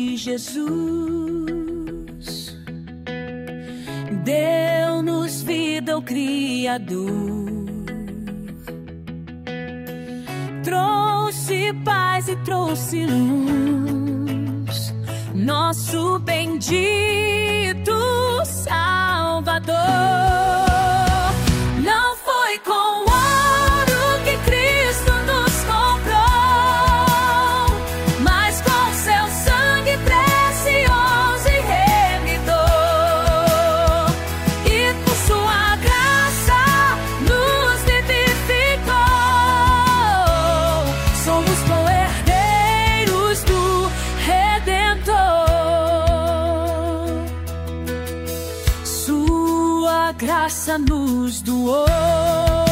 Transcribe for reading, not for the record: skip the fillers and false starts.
de Jesus, deu-nos vida o Criador, trouxe paz e trouxe luz, nosso bendito Salvador. Não foi com ouro que Cristo nos comprou, mas com seu sangue precioso e remidor, e por sua graça nos vivificou. Somos co-herdeiros do Redentor. Sua graça nos doou.